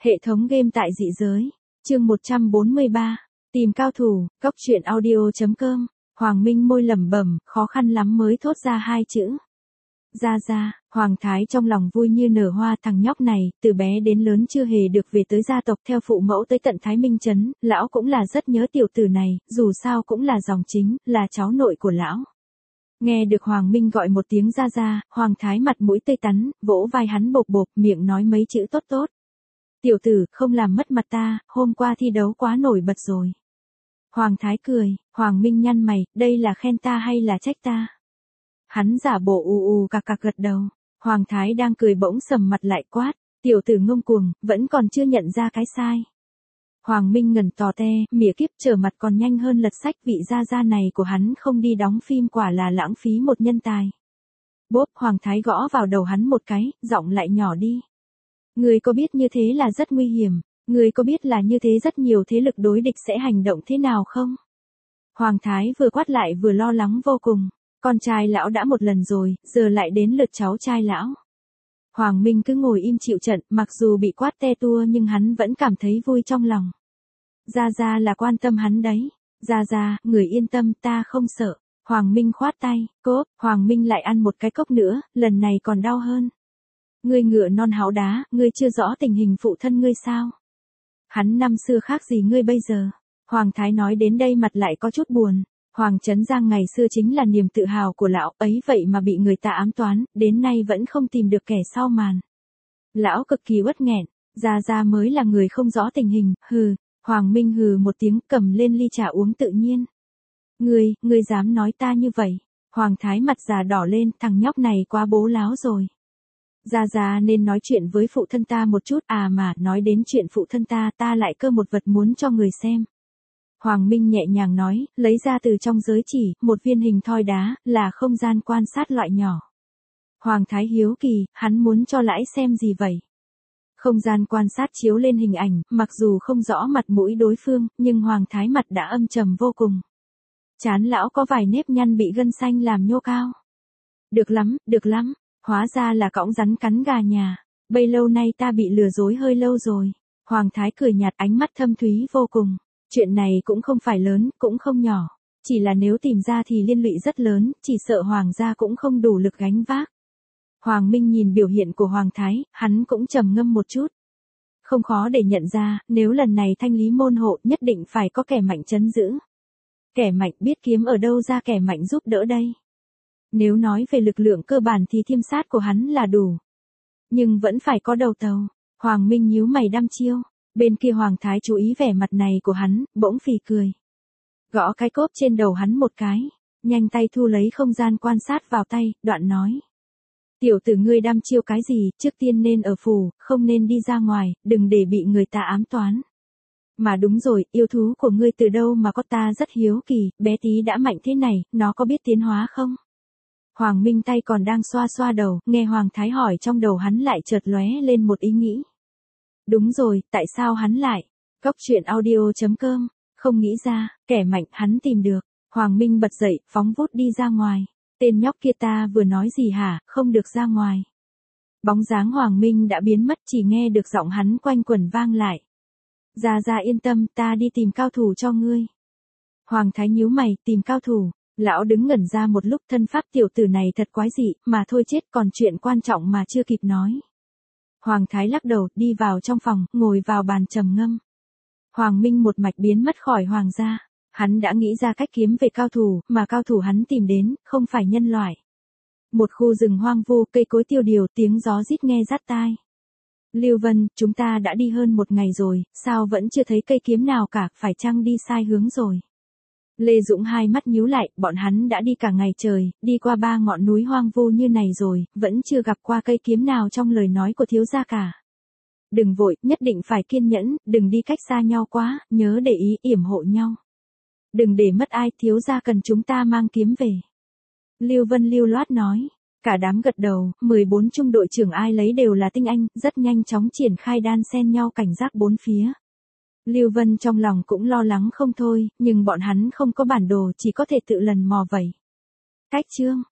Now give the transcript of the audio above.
Hệ thống game tại dị giới. Chương 143. Tìm cao thủ, Cốc truyện audio.com. Hoàng Minh môi lẩm bẩm, khó khăn lắm mới thốt ra hai chữ. Ra, Hoàng Thái trong lòng vui như nở hoa, thằng nhóc này, từ bé đến lớn chưa hề được về tới gia tộc theo phụ mẫu tới tận Thái Minh Trấn, lão cũng là rất nhớ tiểu tử này, dù sao cũng là dòng chính, là cháu nội của lão. Nghe được Hoàng Minh gọi một tiếng ra, Hoàng Thái mặt mũi tươi tắn, vỗ vai hắn bộp bộp, miệng nói mấy chữ tốt. Tiểu tử, không làm mất mặt ta, hôm qua thi đấu quá nổi bật rồi. Hoàng Thái cười, Hoàng Minh nhăn mày, đây là khen ta hay là trách ta? Hắn giả bộ cạc gật đầu. Hoàng Thái đang cười bỗng sầm mặt lại quát, tiểu tử ngông cuồng, vẫn còn chưa nhận ra cái sai. Hoàng Minh ngẩn tò te, mỉa kiếp trở mặt còn nhanh hơn lật sách, vị gia này của hắn không đi đóng phim quả là lãng phí một nhân tài. Bốp, Hoàng Thái gõ vào đầu hắn một cái, giọng lại nhỏ đi. Ngươi có biết như thế là rất nguy hiểm, ngươi có biết là như thế rất nhiều thế lực đối địch sẽ hành động thế nào không? Hoàng Thái vừa quát lại vừa lo lắng vô cùng, con trai lão đã một lần rồi, giờ lại đến lượt cháu trai lão. Hoàng Minh cứ ngồi im chịu trận, mặc dù bị quát te tua nhưng hắn vẫn cảm thấy vui trong lòng. Ra là quan tâm hắn đấy. Ra, người yên tâm, ta không sợ. Hoàng Minh khoát tay, cốp, Hoàng Minh lại ăn một cái cốc nữa, lần này còn đau hơn. Ngươi ngựa non háu đá, ngươi chưa rõ tình hình phụ thân ngươi sao? Hắn năm xưa khác gì ngươi bây giờ? Hoàng Thái nói đến đây mặt lại có chút buồn. Hoàng Trấn Giang ngày xưa chính là niềm tự hào của lão ấy, vậy mà bị người ta ám toán, đến nay vẫn không tìm được kẻ sau màn. Lão cực kỳ uất nghẹn, ra mới là người không rõ tình hình, hừ. Hoàng Minh hừ một tiếng, cầm lên ly trà uống tự nhiên. Ngươi dám nói ta như vậy? Hoàng Thái mặt già đỏ lên, thằng nhóc này quá bố láo rồi. Ra nên nói chuyện với phụ thân ta một chút, à mà, nói đến chuyện phụ thân ta lại cơ một vật muốn cho người xem. Hoàng Minh nhẹ nhàng nói, lấy ra từ trong giới chỉ, một viên hình thoi đá, là không gian quan sát loại nhỏ. Hoàng Thái hiếu kỳ, hắn muốn cho lãi xem gì vậy? Không gian quan sát chiếu lên hình ảnh, mặc dù không rõ mặt mũi đối phương, nhưng Hoàng Thái mặt đã âm trầm vô cùng. Trán lão có vài nếp nhăn bị gân xanh làm nhô cao. Được lắm, hóa ra là cõng rắn cắn gà nhà, bấy lâu nay ta bị lừa dối hơi lâu rồi. Hoàng Thái cười nhạt, ánh mắt thâm thúy vô cùng. Chuyện này cũng không phải lớn, cũng không nhỏ. Chỉ là nếu tìm ra thì liên lụy rất lớn, chỉ sợ Hoàng gia cũng không đủ lực gánh vác. Hoàng Minh nhìn biểu hiện của Hoàng Thái, hắn cũng trầm ngâm một chút. Không khó để nhận ra, nếu lần này thanh lý môn hộ nhất định phải có kẻ mạnh trấn giữ. Kẻ mạnh biết kiếm ở đâu ra kẻ mạnh giúp đỡ đây. Nếu nói về lực lượng cơ bản thì thiêm sát của hắn là đủ. Nhưng vẫn phải có đầu tàu. Hoàng Minh nhíu mày đăm chiêu. Bên kia Hoàng Thái chú ý vẻ mặt này của hắn, bỗng phì cười. Gõ cái cốp trên đầu hắn một cái. Nhanh tay thu lấy không gian quan sát vào tay, đoạn nói. Tiểu tử ngươi đăm chiêu cái gì, trước tiên nên ở phủ, không nên đi ra ngoài, đừng để bị người ta ám toán. Mà đúng rồi, yêu thú của ngươi từ đâu mà có, ta rất hiếu kỳ, bé tí đã mạnh thế này, nó có biết tiến hóa không? Hoàng Minh tay còn đang xoa đầu, nghe Hoàng Thái hỏi trong đầu hắn lại chợt lóe lên một ý nghĩ. Đúng rồi, tại sao hắn lại? Cốc truyện audio.com, không nghĩ ra, kẻ mạnh hắn tìm được. Hoàng Minh bật dậy, phóng vút đi ra ngoài. Tên nhóc kia ta vừa nói gì hả, không được ra ngoài. Bóng dáng Hoàng Minh đã biến mất, chỉ nghe được giọng hắn quanh quẩn vang lại. Ra yên tâm, ta đi tìm cao thủ cho ngươi. Hoàng Thái nhíu mày, tìm cao thủ. Lão đứng ngẩn ra một lúc, thân pháp tiểu tử này thật quái dị, mà thôi chết, còn chuyện quan trọng mà chưa kịp nói. Hoàng Thái lắc đầu, đi vào trong phòng, ngồi vào bàn trầm ngâm. Hoàng Minh một mạch biến mất khỏi Hoàng gia. Hắn đã nghĩ ra cách kiếm về cao thủ, mà cao thủ hắn tìm đến, không phải nhân loại. Một khu rừng hoang vu, cây cối tiêu điều, tiếng gió rít nghe rát tai. Lưu Vân, chúng ta đã đi hơn một ngày rồi, sao vẫn chưa thấy cây kiếm nào cả, phải chăng đi sai hướng rồi? Lê Dũng hai mắt nhíu lại, bọn hắn đã đi cả ngày trời, đi qua 3 ngọn núi hoang vu như này rồi, vẫn chưa gặp qua cây kiếm nào trong lời nói của thiếu gia cả. Đừng vội, nhất định phải kiên nhẫn, đừng đi cách xa nhau quá, nhớ để ý yểm hộ nhau. Đừng để mất ai, thiếu gia cần chúng ta mang kiếm về. Lưu Vân lưu loát nói. Cả đám gật đầu, 14 trung đội trưởng ai lấy đều là tinh anh, rất nhanh chóng triển khai đan xen nhau cảnh giác bốn phía. Lưu Vân trong lòng cũng lo lắng không thôi, nhưng bọn hắn không có bản đồ, chỉ có thể tự lần mò vậy. Cách chương.